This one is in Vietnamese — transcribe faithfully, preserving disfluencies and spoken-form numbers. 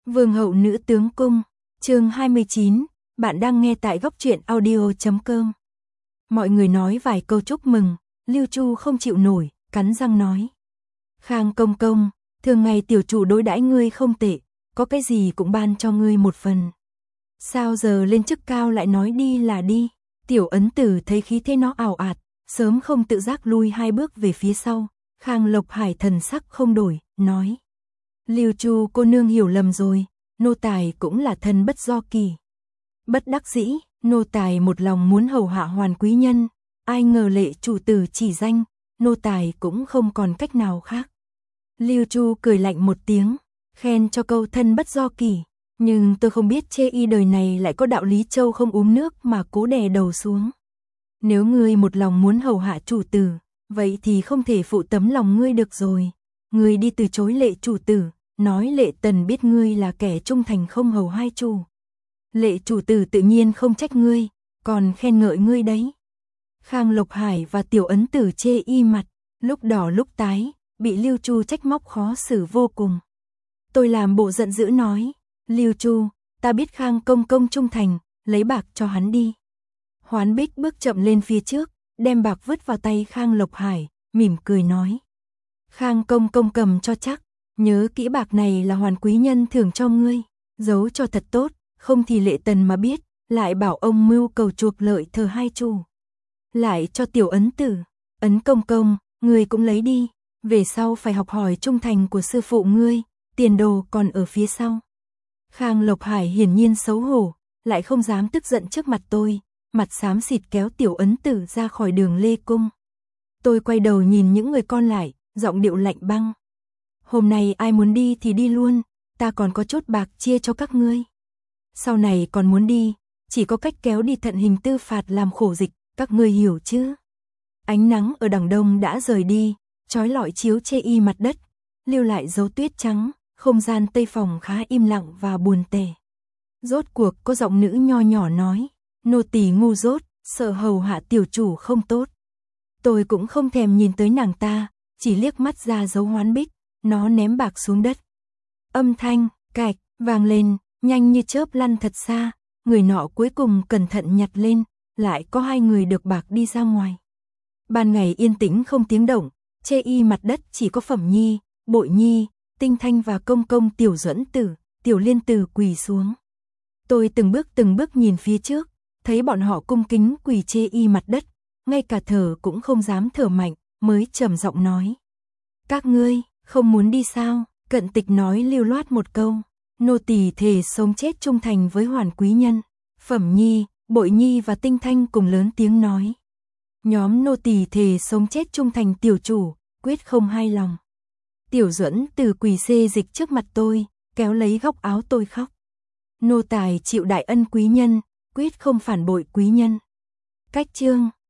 Vương hậu nữ tướng cung, chương hai mươi chín, bạn đang nghe tại góc truyện audio chấm com. Mọi người nói vài câu chúc mừng, Lưu Chu không chịu nổi, cắn răng nói. Khang công công, thường ngày tiểu chủ đối đãi ngươi không tệ, có cái gì cũng ban cho ngươi một phần. Sao giờ lên chức cao lại nói đi là đi, tiểu ấn tử thấy khí thế nó ảo ạt, sớm không tự giác lui hai bước về phía sau, Khang Lộc Hải thần sắc không đổi, nói. Lưu Chu cô nương hiểu lầm rồi, nô tài cũng là thân bất do kỳ. Bất đắc dĩ, nô tài một lòng muốn hầu hạ hoàn quý nhân, ai ngờ lệ chủ tử chỉ danh, nô tài cũng không còn cách nào khác. Lưu Chu cười lạnh một tiếng, khen cho câu thân bất do kỳ, nhưng tôi không biết chê y đời này lại có đạo lý châu không uống nước mà cố đè đầu xuống. Nếu ngươi một lòng muốn hầu hạ chủ tử, vậy thì không thể phụ tấm lòng ngươi được rồi. Ngươi đi từ chối lệ chủ tử, nói lệ tần biết ngươi là kẻ trung thành không hầu hai chủ. Lệ chủ tử tự nhiên không trách ngươi, còn khen ngợi ngươi đấy. Khang Lộc Hải và tiểu ấn tử chê y mặt, lúc đỏ lúc tái, bị Lưu Chu trách móc khó xử vô cùng. Tôi làm bộ giận dữ nói, Lưu Chu, ta biết Khang công công trung thành, lấy bạc cho hắn đi. Hoán Bích bước chậm lên phía trước, đem bạc vứt vào tay Khang Lộc Hải, mỉm cười nói. Khang công công cầm cho chắc, nhớ kỹ bạc này là hoàn quý nhân thưởng cho ngươi, giấu cho thật tốt, không thì lệ tần mà biết, lại bảo ông mưu cầu chuộc lợi thờ hai chủ. Lại cho tiểu ấn tử, ấn công công, ngươi cũng lấy đi, về sau phải học hỏi trung thành của sư phụ ngươi, tiền đồ còn ở phía sau. Khang Lộc Hải hiển nhiên xấu hổ, lại không dám tức giận trước mặt tôi, mặt xám xịt kéo tiểu ấn tử ra khỏi đường Lê Cung. Tôi quay đầu nhìn những người con lại, giọng điệu lạnh băng. Hôm nay ai muốn đi thì đi luôn, ta còn có chốt bạc chia cho các ngươi. Sau này còn muốn đi, chỉ có cách kéo đi thận hình tư phạt làm khổ dịch, các ngươi hiểu chứ? Ánh nắng ở đằng đông đã rời đi, chói lọi chiếu chê y mặt đất, lưu lại dấu tuyết trắng, không gian tây phòng khá im lặng và buồn tẻ. Rốt cuộc có giọng nữ nho nhỏ nói, nô tỳ ngu dốt, sợ hầu hạ tiểu chủ không tốt. Tôi cũng không thèm nhìn tới nàng ta, chỉ liếc mắt ra dấu Hoán Bích, nó ném bạc xuống đất. Âm thanh, cạch, vang lên, nhanh như chớp lăn thật xa, người nọ cuối cùng cẩn thận nhặt lên, lại có hai người được bạc đi ra ngoài. Ban ngày yên tĩnh không tiếng động, chê y mặt đất chỉ có Phẩm Nhi, Bội Nhi, Tinh Thanh và công công tiểu Duẫn Tử, tiểu Liên Tử quỳ xuống. Tôi từng bước từng bước nhìn phía trước, thấy bọn họ cung kính quỳ chê y mặt đất, ngay cả thở cũng không dám thở mạnh, mới trầm giọng nói. Các ngươi, không muốn đi sao? Cận Tịch nói lưu loát một câu, nô tỳ thề sống chết trung thành với hoàn quý nhân. Phẩm Nhi, Bội Nhi và Tinh Thanh cùng lớn tiếng nói. Nhóm nô tỳ thề sống chết trung thành tiểu chủ, quyết không hai lòng. Tiểu Duẫn từ quỳ xê dịch trước mặt tôi, kéo lấy góc áo tôi khóc. Nô tài chịu đại ân quý nhân, quyết không phản bội quý nhân. Cách chương